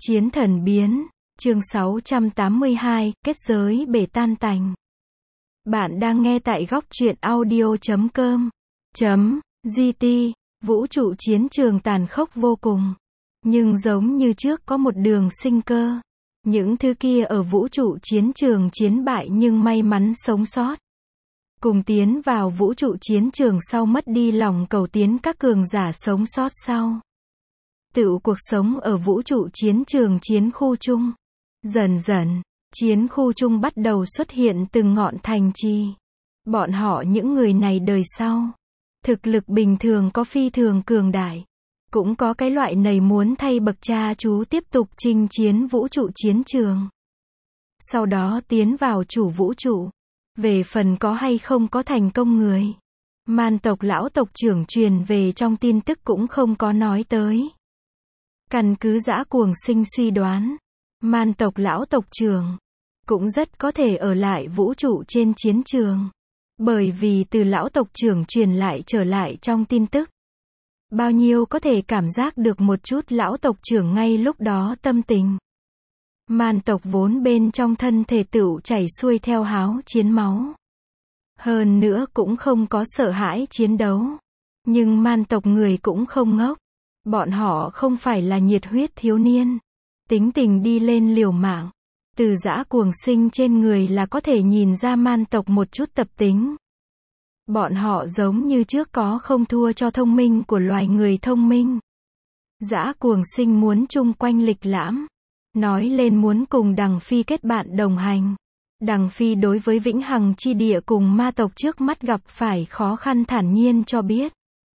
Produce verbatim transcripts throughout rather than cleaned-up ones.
Chiến thần biến, chương sáu trăm tám mươi hai, kết giới bể tan tành. Bạn đang nghe tại góc truyện audio chấm com, chấm, gt, vũ trụ chiến trường tàn khốc vô cùng. Nhưng giống như trước có một đường sinh cơ. Những thứ kia ở vũ trụ chiến trường chiến bại nhưng may mắn sống sót. Cùng tiến vào vũ trụ chiến trường sau mất đi lòng cầu tiến các cường giả sống sót sau. Tựu cuộc sống ở vũ trụ chiến trường chiến khu chung. Dần dần, chiến khu chung bắt đầu xuất hiện từng ngọn thành trì. Bọn họ những người này đời sau. Thực lực bình thường có phi thường cường đại. Cũng có cái loại này muốn thay bậc cha chú tiếp tục chinh chiến vũ trụ chiến trường. Sau đó tiến vào chủ vũ trụ. Về phần có hay không có thành công người. Man tộc lão tộc trưởng truyền về trong tin tức cũng không có nói tới. Căn cứ dã cuồng sinh suy đoán. Man tộc lão tộc trưởng. Cũng rất có thể ở lại vũ trụ trên chiến trường. Bởi vì từ lão tộc trưởng truyền lại trở lại trong tin tức. Bao nhiêu có thể cảm giác được một chút lão tộc trưởng ngay lúc đó tâm tình. Man tộc vốn bên trong thân thể tựu chảy xuôi theo háo chiến máu. Hơn nữa cũng không có sợ hãi chiến đấu. Nhưng man tộc người cũng không ngốc. Bọn họ không phải là nhiệt huyết thiếu niên. Tính tình đi lên liều mạng. Từ dã cuồng sinh trên người là có thể nhìn ra man tộc một chút tập tính. Bọn họ giống như trước có không thua cho thông minh của loài người thông minh. Dã cuồng sinh muốn chung quanh lịch lãm. Nói lên muốn cùng Đằng Phi kết bạn đồng hành. Đằng Phi đối với vĩnh hằng chi địa cùng ma tộc trước mắt gặp phải khó khăn thản nhiên cho biết.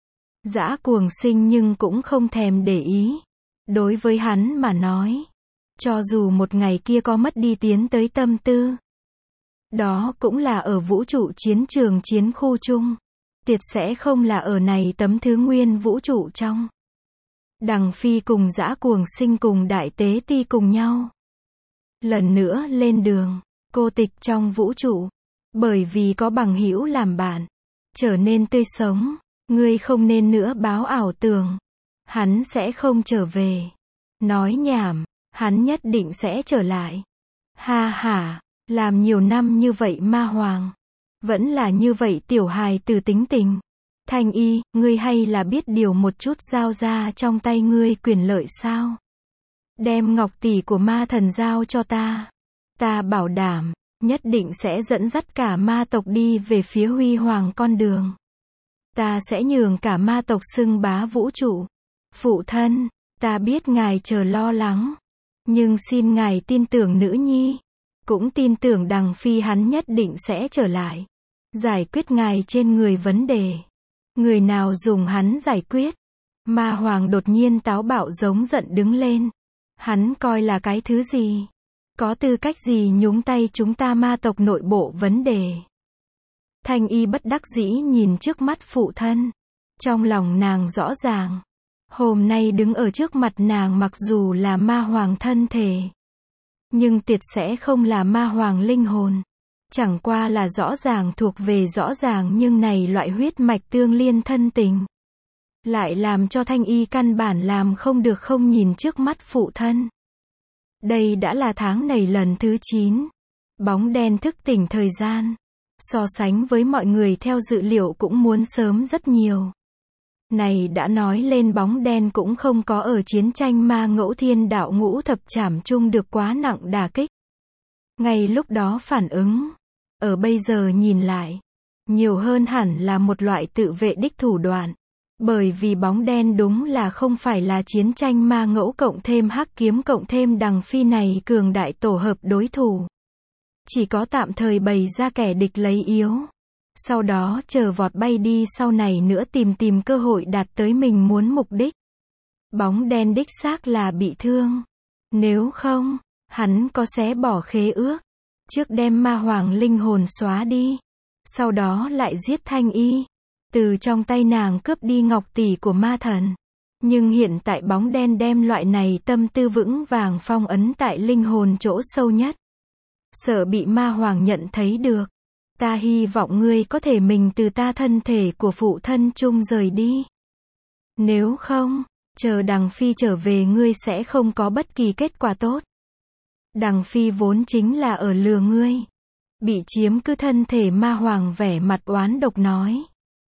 Dã cuồng sinh nhưng cũng không thèm để ý. Đối với hắn mà nói. Cho dù một ngày kia có mất đi tiến tới tâm tư. Đó cũng là ở vũ trụ chiến trường chiến khu chung. Tiệt sẽ không là ở này tấm thứ nguyên vũ trụ trong. Đằng Phi cùng dã cuồng sinh cùng đại tế ti cùng nhau. Lần nữa lên đường, cô tịch trong vũ trụ. Bởi vì có bằng hữu làm bạn. Trở nên tươi sống. Ngươi không nên nữa báo ảo tưởng. Hắn sẽ không trở về. Nói nhảm, hắn nhất định sẽ trở lại. Ha ha, làm nhiều năm như vậy ma hoàng. Vẫn là như vậy tiểu hài từ tính tình. Thanh y, ngươi hay là biết điều một chút giao ra trong tay ngươi quyền lợi sao? Đem ngọc tỷ của ma thần giao cho ta. Ta bảo đảm, nhất định sẽ dẫn dắt cả ma tộc đi về phía huy hoàng con đường. Ta sẽ nhường cả ma tộc xưng bá vũ trụ. Phụ thân, ta biết ngài chờ lo lắng. Nhưng xin ngài tin tưởng nữ nhi. Cũng tin tưởng Đằng Phi hắn nhất định sẽ trở lại. Giải quyết ngài trên người vấn đề. Người nào dùng hắn giải quyết. Ma hoàng đột nhiên táo bạo giống giận đứng lên. Hắn coi là cái thứ gì? Có tư cách gì nhúng tay chúng ta ma tộc nội bộ vấn đề? Thanh y bất đắc dĩ nhìn trước mắt phụ thân. Trong lòng nàng rõ ràng. Hôm nay đứng ở trước mặt nàng mặc dù là ma hoàng thân thể. Nhưng tiệt sẽ không là ma hoàng linh hồn. Chẳng qua là rõ ràng thuộc về rõ ràng nhưng này loại huyết mạch tương liên thân tình. Lại làm cho thanh y căn bản làm không được không nhìn trước mắt phụ thân. Đây đã là tháng này lần thứ chín. Bóng đen thức tỉnh thời gian. So sánh với mọi người theo dự liệu cũng muốn sớm rất nhiều. Này đã nói lên bóng đen cũng không có ở chiến tranh ma ngẫu thiên đạo ngũ thập trảm chung được quá nặng đả kích. Ngay lúc đó phản ứng. Ở bây giờ nhìn lại. Nhiều hơn hẳn là một loại tự vệ đích thủ đoạn. Bởi vì bóng đen đúng là không phải là chiến tranh ma ngẫu cộng thêm hắc kiếm cộng thêm Đằng Phi này cường đại tổ hợp đối thủ. Chỉ có tạm thời bày ra kẻ địch lấy yếu. Sau đó chờ vọt bay đi sau này nữa tìm tìm cơ hội đạt tới mình muốn mục đích. Bóng đen đích xác là bị thương. Nếu không, hắn có xé bỏ khế ước. Trước đem ma hoàng linh hồn xóa đi. Sau đó lại giết thanh y. Từ trong tay nàng cướp đi ngọc tỷ của ma thần. Nhưng hiện tại bóng đen đem loại này tâm tư vững vàng phong ấn tại linh hồn chỗ sâu nhất. Sợ bị ma hoàng nhận thấy được. Ta hy vọng ngươi có thể mình từ ta thân thể của phụ thân chung rời đi. Nếu không, chờ Đằng Phi trở về ngươi sẽ không có bất kỳ kết quả tốt. Đằng Phi vốn chính là ở lừa ngươi. Bị chiếm cứ thân thể ma hoàng vẻ mặt oán độc nói.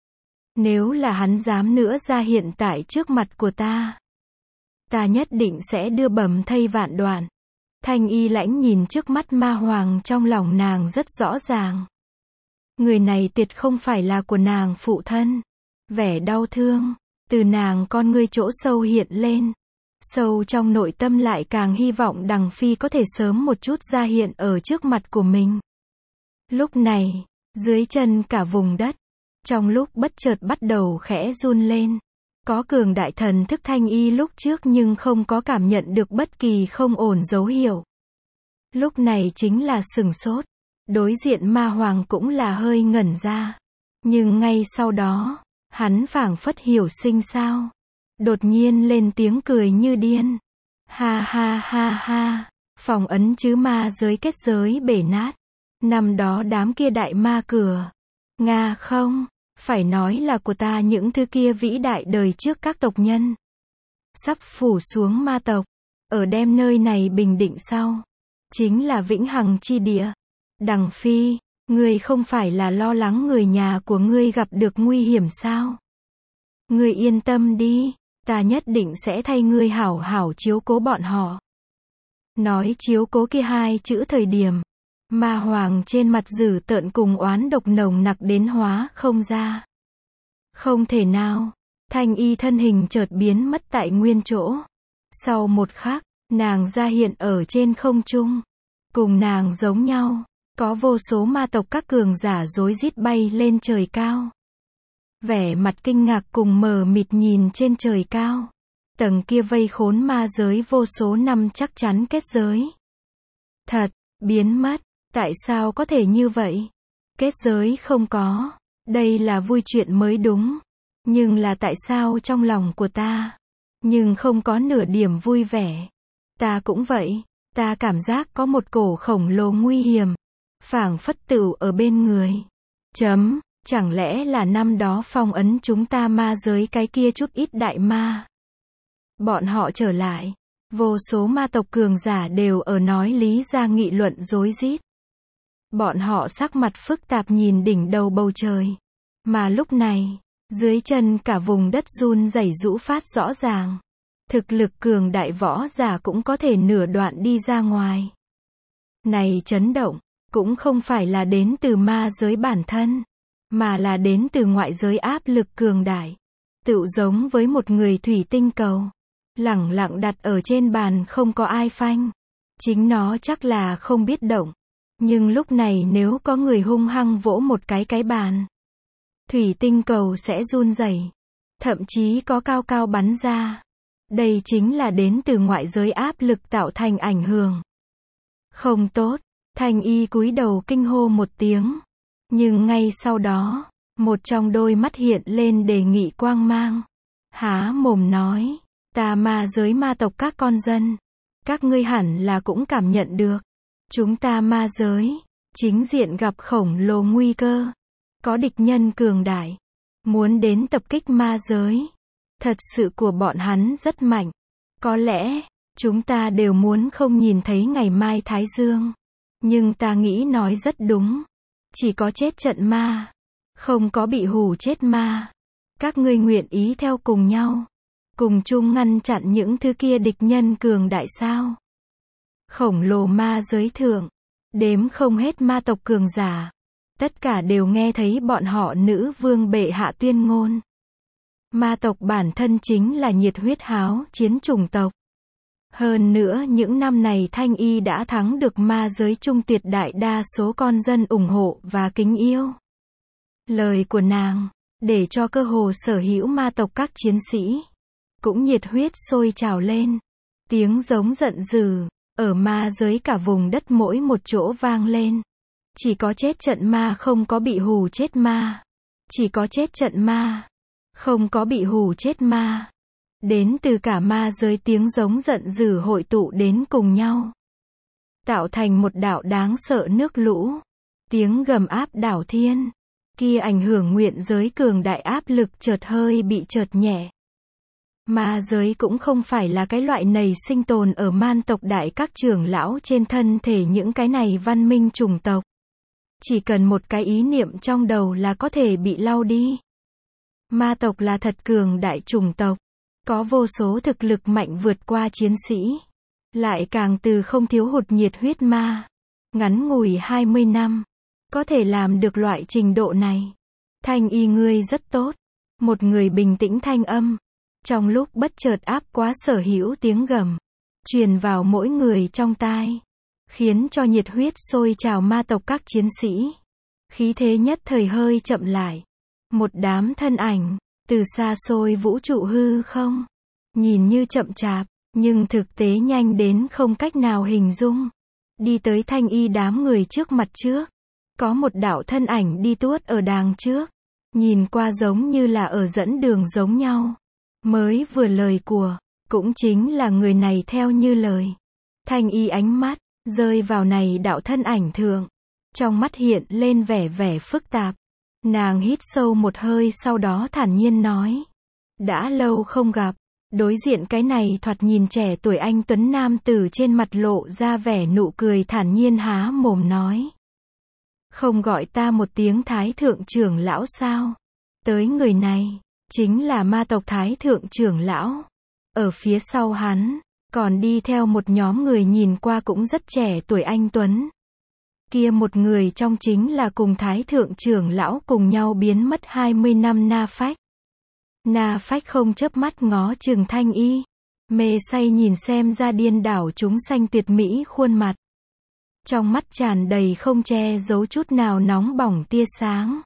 Nếu là hắn dám nữa ra hiện tại trước mặt của ta, ta nhất định sẽ đưa bầm thây vạn đoạn. Thanh Y lãnh nhìn trước mắt ma hoàng, trong lòng nàng rất rõ ràng. Người này tuyệt không phải là của nàng phụ thân. Vẻ đau thương từ nàng con ngươi chỗ sâu hiện lên. Sâu trong nội tâm lại càng hy vọng Đằng Phi có thể sớm một chút ra hiện ở trước mặt của mình. Lúc này, dưới chân cả vùng đất, trong lúc bất chợt bắt đầu khẽ run lên. Có cường đại thần thức Thanh Y lúc trước nhưng không có cảm nhận được bất kỳ không ổn dấu hiệu. Lúc này chính là sửng sốt. Đối diện ma hoàng cũng là hơi ngẩn ra. Nhưng ngay sau đó, hắn phảng phất hiểu sinh sao. Đột nhiên lên tiếng cười như điên. Ha ha ha ha, phong ấn chứ ma giới kết giới bể nát. Năm đó đám kia đại ma cửa. Nga không, phải nói là của ta những thứ kia vĩ đại đời trước các tộc nhân. Sắp phủ xuống ma tộc. Ở đem nơi này bình định sau. Chính là vĩnh hằng chi địa. Đằng Phi, ngươi không phải là lo lắng người nhà của ngươi gặp được nguy hiểm sao? Ngươi yên tâm đi, ta nhất định sẽ thay ngươi hảo hảo chiếu cố bọn họ. Nói chiếu cố kia hai chữ thời điểm, ma hoàng trên mặt dữ tợn cùng oán độc nồng nặc đến hóa không ra. Không thể nào, Thanh Y thân hình chợt biến mất tại nguyên chỗ. Sau một khắc, nàng ra hiện ở trên không trung. Cùng nàng giống nhau, có vô số ma tộc các cường giả rối rít bay lên trời cao. Vẻ mặt kinh ngạc cùng mờ mịt nhìn trên trời cao. Tầng kia vây khốn ma giới vô số năm chắc chắn kết giới. Thật, biến mất, tại sao có thể như vậy? Kết giới không có, đây là vui chuyện mới đúng. Nhưng là tại sao trong lòng của ta, nhưng không có nửa điểm vui vẻ. Ta cũng vậy, ta cảm giác có một cổ khổng lồ nguy hiểm. Phảng phất tựu ở bên người. Chấm, chẳng lẽ là năm đó phong ấn chúng ta ma giới cái kia chút ít đại ma. Bọn họ trở lại. Vô số ma tộc cường giả đều ở nói lý ra nghị luận rối rít. Bọn họ sắc mặt phức tạp nhìn đỉnh đầu bầu trời. Mà lúc này, dưới chân cả vùng đất run rẩy rũ phát rõ ràng. Thực lực cường đại võ giả cũng có thể nửa đoạn đi ra ngoài. Này chấn động, cũng không phải là đến từ ma giới bản thân, mà là đến từ ngoại giới áp lực cường đại. Tựu giống với một người thủy tinh cầu, lẳng lặng đặt ở trên bàn không có ai phanh. Chính nó chắc là không biết động. Nhưng lúc này nếu có người hung hăng vỗ một cái cái bàn, thủy tinh cầu sẽ run rẩy, thậm chí có cao cao bắn ra. Đây chính là đến từ ngoại giới áp lực tạo thành ảnh hưởng. Không tốt, Thanh Y cúi đầu kinh hô một tiếng. Nhưng ngay sau đó, một trong đôi mắt hiện lên đề nghị quang mang. Há mồm nói, ta ma giới ma tộc các con dân. Các ngươi hẳn là cũng cảm nhận được. Chúng ta ma giới, chính diện gặp khổng lồ nguy cơ. Có địch nhân cường đại, muốn đến tập kích ma giới. Thật sự của bọn hắn rất mạnh. Có lẽ, chúng ta đều muốn không nhìn thấy ngày mai Thái Dương. Nhưng ta nghĩ nói rất đúng. Chỉ có chết trận ma, không có bị hù chết ma. Các ngươi nguyện ý theo cùng nhau, cùng chung ngăn chặn những thứ kia địch nhân cường đại sao? Khổng lồ ma giới thượng, đếm không hết ma tộc cường giả. Tất cả đều nghe thấy bọn họ nữ vương bệ hạ tuyên ngôn. Ma tộc bản thân chính là nhiệt huyết háo chiến chủng tộc. Hơn nữa những năm này Thanh Y đã thắng được ma giới trung tuyệt đại đa số con dân ủng hộ và kính yêu. Lời của nàng, để cho cơ hồ sở hữu ma tộc các chiến sĩ, cũng nhiệt huyết sôi trào lên. Tiếng giống giận dữ, ở ma giới cả vùng đất mỗi một chỗ vang lên. Chỉ có chết trận ma không có bị hù chết ma. Chỉ có chết trận ma, không có bị hù chết ma. Đến từ cả ma giới tiếng giống giận dữ hội tụ đến cùng nhau, tạo thành một đạo đáng sợ nước lũ. Tiếng gầm áp đảo thiên. Kia ảnh hưởng nguyện giới cường đại áp lực chợt hơi bị chợt nhẹ. Ma giới cũng không phải là cái loại nầy sinh tồn ở man tộc đại các trưởng lão trên thân thể những cái này văn minh chủng tộc. Chỉ cần một cái ý niệm trong đầu là có thể bị lau đi. Ma tộc là thật cường đại chủng tộc, có vô số thực lực mạnh vượt qua chiến sĩ, lại càng từ không thiếu hụt nhiệt huyết ma. Ngắn ngủi hai mươi năm, có thể làm được loại trình độ này. Thanh y ngươi rất tốt. Một người bình tĩnh thanh âm, trong lúc bất chợt áp quá sở hữu tiếng gầm, truyền vào mỗi người trong tai, khiến cho nhiệt huyết sôi trào ma tộc các chiến sĩ. Khí thế nhất thời hơi chậm lại. Một đám thân ảnh, từ xa xôi vũ trụ hư không, nhìn như chậm chạp, nhưng thực tế nhanh đến không cách nào hình dung. Đi tới thanh y đám người trước mặt trước. Có một đạo thân ảnh đi tuốt ở đàng trước. Nhìn qua giống như là ở dẫn đường giống nhau. Mới vừa lời của, cũng chính là người này theo như lời. Thanh y ánh mắt, rơi vào này đạo thân ảnh thượng. Trong mắt hiện lên vẻ vẻ phức tạp. Nàng hít sâu một hơi sau đó thản nhiên nói. Đã lâu không gặp. Đối diện cái này thoạt nhìn trẻ tuổi anh tuấn nam tử trên mặt lộ ra vẻ nụ cười thản nhiên há mồm nói. Không gọi ta một tiếng thái thượng trưởng lão sao? Tới người này, chính là ma tộc thái thượng trưởng lão. Ở phía sau hắn, còn đi theo một nhóm người nhìn qua cũng rất trẻ tuổi anh tuấn. Kia một người trong chính là cùng thái thượng trưởng lão cùng nhau biến mất hai mươi năm Na Phách. Na Phách không chớp mắt ngó chừng thanh y, mê say nhìn xem ra điên đảo chúng sanh tuyệt mỹ khuôn mặt. Trong mắt tràn đầy không che giấu chút nào nóng bỏng tia sáng.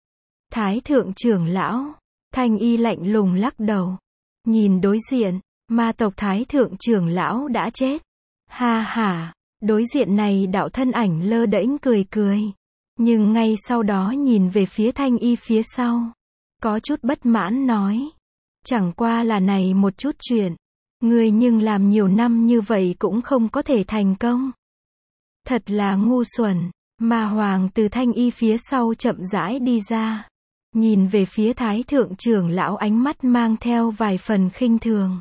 Thái thượng trưởng lão, thanh y lạnh lùng lắc đầu. Nhìn đối diện, ma tộc thái thượng trưởng lão đã chết. Ha ha, đối diện này đạo thân ảnh lơ đễnh cười cười. Nhưng ngay sau đó nhìn về phía thanh y phía sau. Có chút bất mãn nói. Chẳng qua là này một chút chuyện. Ngươi nhưng làm nhiều năm như vậy cũng không có thể thành công. Thật là ngu xuẩn. Ma hoàng từ thanh y phía sau chậm rãi đi ra. Nhìn về phía thái thượng trưởng lão ánh mắt mang theo vài phần khinh thường.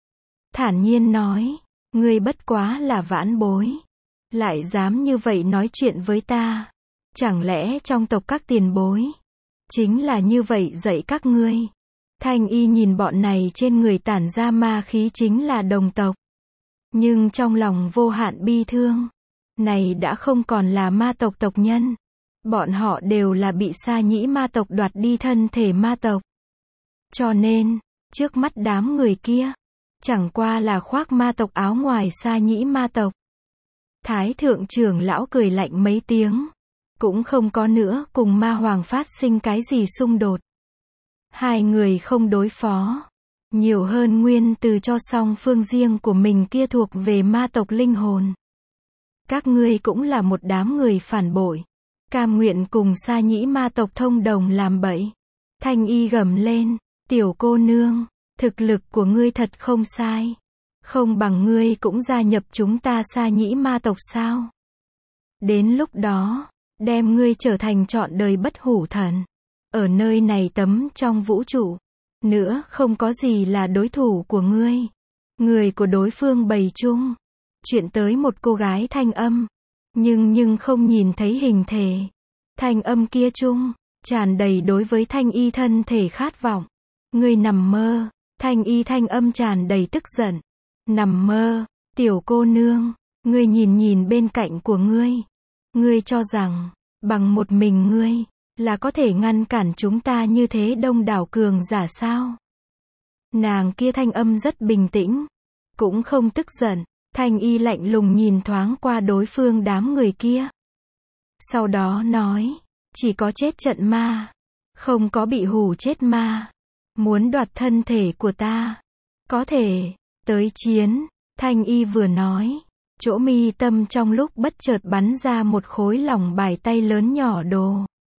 Thản nhiên nói. Ngươi bất quá là vãn bối. Lại dám như vậy nói chuyện với ta. Chẳng lẽ trong tộc các tiền bối chính là như vậy dạy các ngươi? Thanh y nhìn bọn này trên người tản ra ma khí chính là đồng tộc. Nhưng trong lòng vô hạn bi thương. Này đã không còn là ma tộc tộc nhân. Bọn họ đều là bị Sa Nhĩ ma tộc đoạt đi thân thể ma tộc. Cho nên, trước mắt đám người kia, chẳng qua là khoác ma tộc áo ngoài Sa Nhĩ ma tộc. Thái thượng trưởng lão cười lạnh mấy tiếng. Cũng không có nữa cùng ma hoàng phát sinh cái gì xung đột. Hai người không đối phó. Nhiều hơn nguyên từ cho song phương riêng của mình kia thuộc về ma tộc linh hồn. Các ngươi cũng là một đám người phản bội. Cam nguyện cùng Sa Nhĩ ma tộc thông đồng làm bậy. Thanh y gầm lên. Tiểu cô nương, thực lực của ngươi thật không sai. Không bằng ngươi cũng gia nhập chúng ta Sa Nhĩ ma tộc sao? Đến lúc đó, đem ngươi trở thành trọn đời bất hủ thần. Ở nơi này tấm trong vũ trụ. Nữa không có gì là đối thủ của ngươi. Người của đối phương bày chung. Chuyện tới một cô gái thanh âm. Nhưng nhưng không nhìn thấy hình thể. Thanh âm kia chung, tràn đầy đối với thanh y thân thể khát vọng. Ngươi nằm mơ. Thanh y thanh âm tràn đầy tức giận. Nằm mơ, tiểu cô nương. Ngươi nhìn nhìn bên cạnh của ngươi. Ngươi cho rằng, bằng một mình ngươi, là có thể ngăn cản chúng ta như thế đông đảo cường giả sao? Nàng kia thanh âm rất bình tĩnh. Cũng không tức giận. Thanh y lạnh lùng nhìn thoáng qua đối phương đám người kia. Sau đó nói, chỉ có chết trận ma. Không có bị hù chết ma. Muốn đoạt thân thể của ta. Có thể, tới chiến. Thanh y vừa nói. Chỗ mi tâm trong lúc bất chợt bắn ra một khối lòng bài tay lớn nhỏ đồ.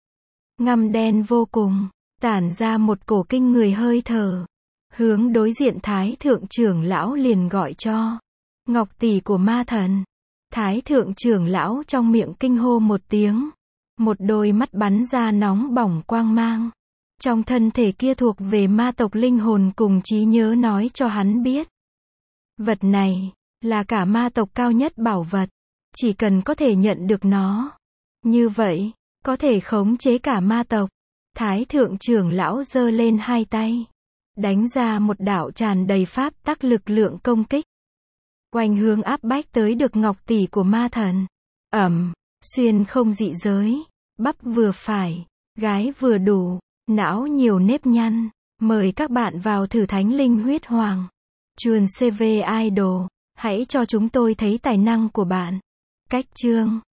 Ngăm đen vô cùng. Tản ra một cổ kinh người hơi thở. Hướng đối diện thái thượng trưởng lão liền gọi cho. Ngọc tỷ của ma thần. Thái thượng trưởng lão trong miệng kinh hô một tiếng. Một đôi mắt bắn ra nóng bỏng quang mang. trong thân thể kia thuộc về ma tộc linh hồn cùng trí nhớ nói cho hắn biết. Vật này, là cả ma tộc cao nhất bảo vật. Chỉ cần có thể nhận được nó. Như vậy, có thể khống chế cả ma tộc. Thái thượng trưởng lão giơ lên hai tay. Đánh ra một đạo tràn đầy pháp tắc lực lượng công kích. Quanh hướng áp bách tới được ngọc tỷ của ma thần. Ẩm, xuyên không dị giới. Bắp vừa phải, gái vừa đủ, não nhiều nếp nhăn. Mời các bạn vào thử thánh linh huyết hoàng. Chuồn xê vê Idol. Hãy cho chúng tôi thấy tài năng của bạn. Cách chương